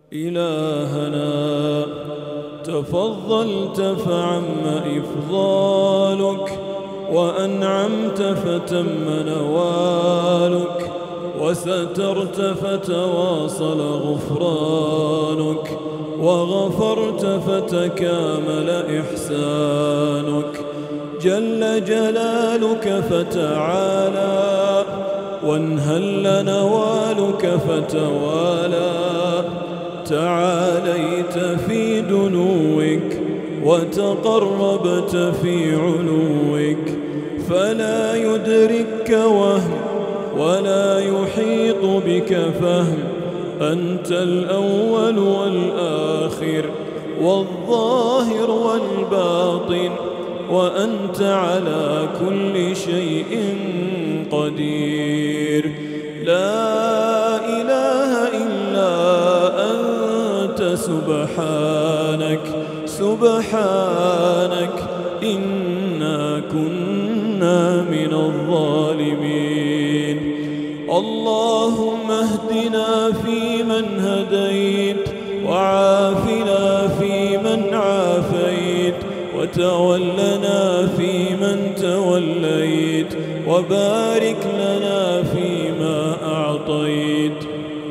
إلهنا تفضلت فعم إفضالك، وأنعمت فتم نوالك، وسترت فتواصل غفرانك، وغفرت فتكامل إحسانك. جل جلالك فتعالى، وانهل نوالك فتوالى. تعاليت في دنوك وتقربت في علوك، فلا يدركك وهم ولا يحيط بك فهم. أنت الأول والآخر والظاهر والباطن، وأنت على كل شيء قدير. لا إله إلا أنت سبحانك سبحانك إنا كنا من الظالمين. اللهم اهدنا فيمن هديت، وعافنا فيمن عافيت، وتولنا فيمن توليت، وبارك لنا فيما أعطيت،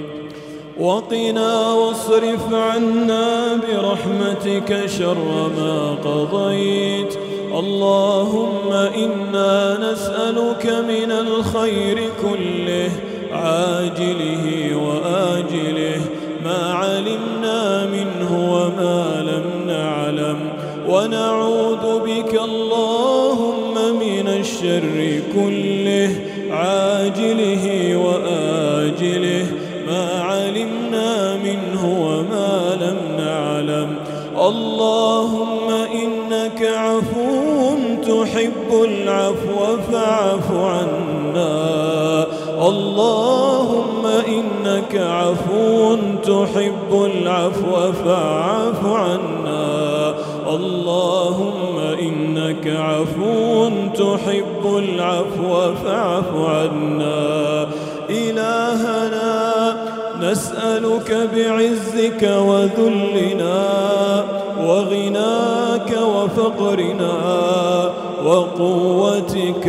وقنا واصرف عنا برحمتك شر ما قضيت. اللهم إنا نسألك من الخير كله عاجله وآجله، ما علمنا منه وما لم نعلم، ونعوذ بك اللهم من الشر كله عاجله وآجله، ما علمنا منه وما لم نعلم. اللهم إنك عفو تحب العفو فاعف عنا. اللهم إنك عفو تحب العفو فاعف عنا. اللهم إنك عفو تحب العفو فاعف عنا. إلهنا نسألك بعزك وذلنا وغناك وفقرنا وقوتك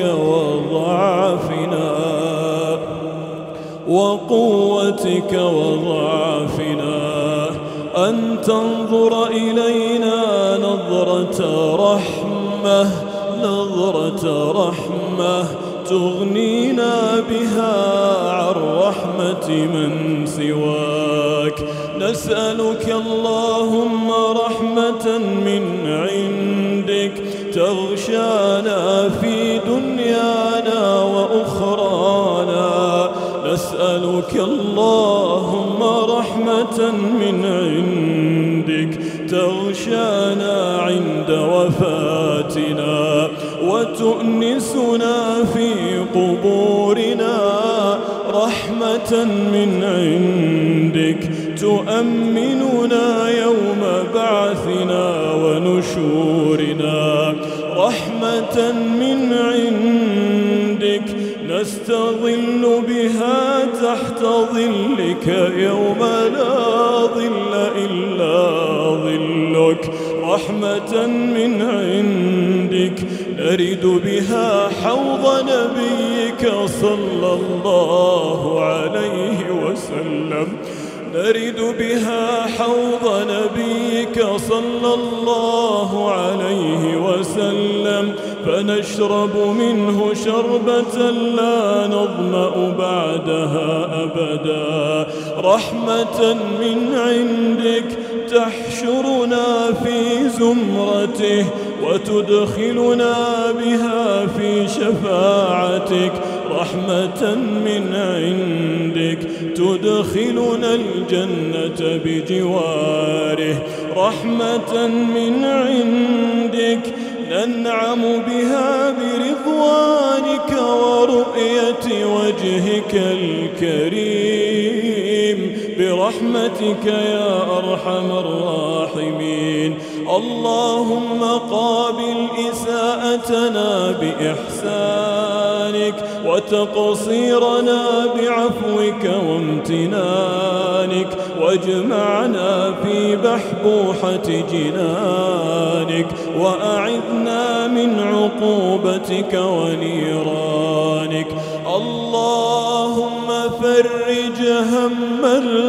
وضعفنا أن تنظر إلينا نظرة رحمة تغنينا بها عن رحمة من سواك. نسألك اللهم رحمة من عندك تغشانا في دنيانا وأخرانا. نسألك اللهم رحمة من عندك تغشانا عند وفاتنا، وتؤنسنا في قبورنا. رحمة من عندك تؤمننا يوم بعثنا ونشورنا. رحمة من عندك نستظل بها تحت ظلك يوم لا ظل إلا ظلك. رحمة من عندك نرد بها حوض نبيك صلى الله عليه وسلم. نرد بها حوض نبيك صلى الله عليه وسلم، فنشرب منه شربة لا نظمأ بعدها أبدا. رحمة من عندك تحشرنا في زمرته، وتدخلنا بها في شفاعتك. رحمة من عندك تدخلنا الجنة بجواره. رحمة من عندك ننعم بها برضوانك ورؤية وجهك الكريم. برحمتك يا أرحم الراحمين. اللهم قابل إساءتنا بإحسانك وتقصيرنا بعفوك وامتنانك، واجمعنا في بحبوحة جنانك، وأعذنا من عقوبتك ونيرانك. اللهم فرج هم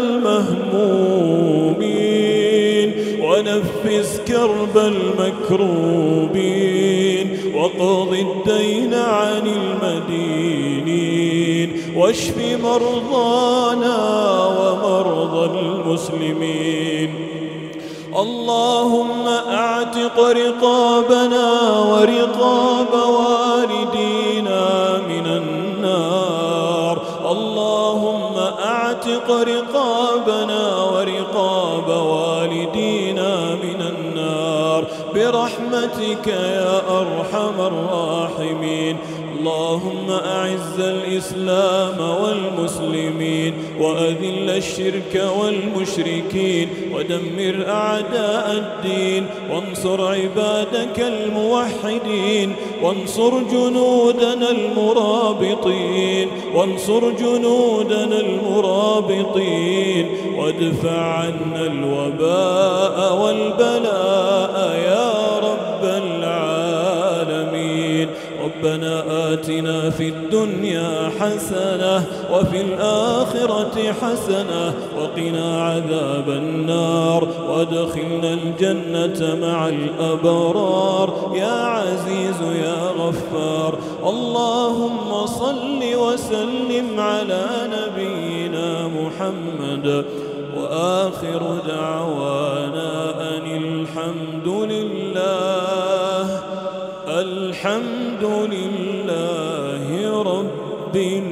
المهمومين ونفس كرب المكروبين، واقض الدين عن المدينين، واشف مرضانا ومرضى المسلمين. اللهم اعتق رقابنا ورقاب والدينا من النار. اللهم اعتق رقابنا ورقاب والدينا من النار برحمتك يا أرحم الراحمين. اللهم أعز الإسلام والمسلمين، وأذل الشرك والمشركين، ودمر أعداء الدين، وانصر عبادك الموحدين، وانصر جنودنا المرابطين، وانصر جنودنا المرابطين، وادفع عنا الوباء والبلاء يا رب العالمين. ربنا آتنا في الدنيا حسنة وفي الآخرة حسنة وقنا عذاب النار، وادخلنا الجنة مع الأبرار يا عزيز يا غفار. اللهم صل وسلم على نبينا محمد، وآخر دعوانا أن الحمد لله رب العالمين.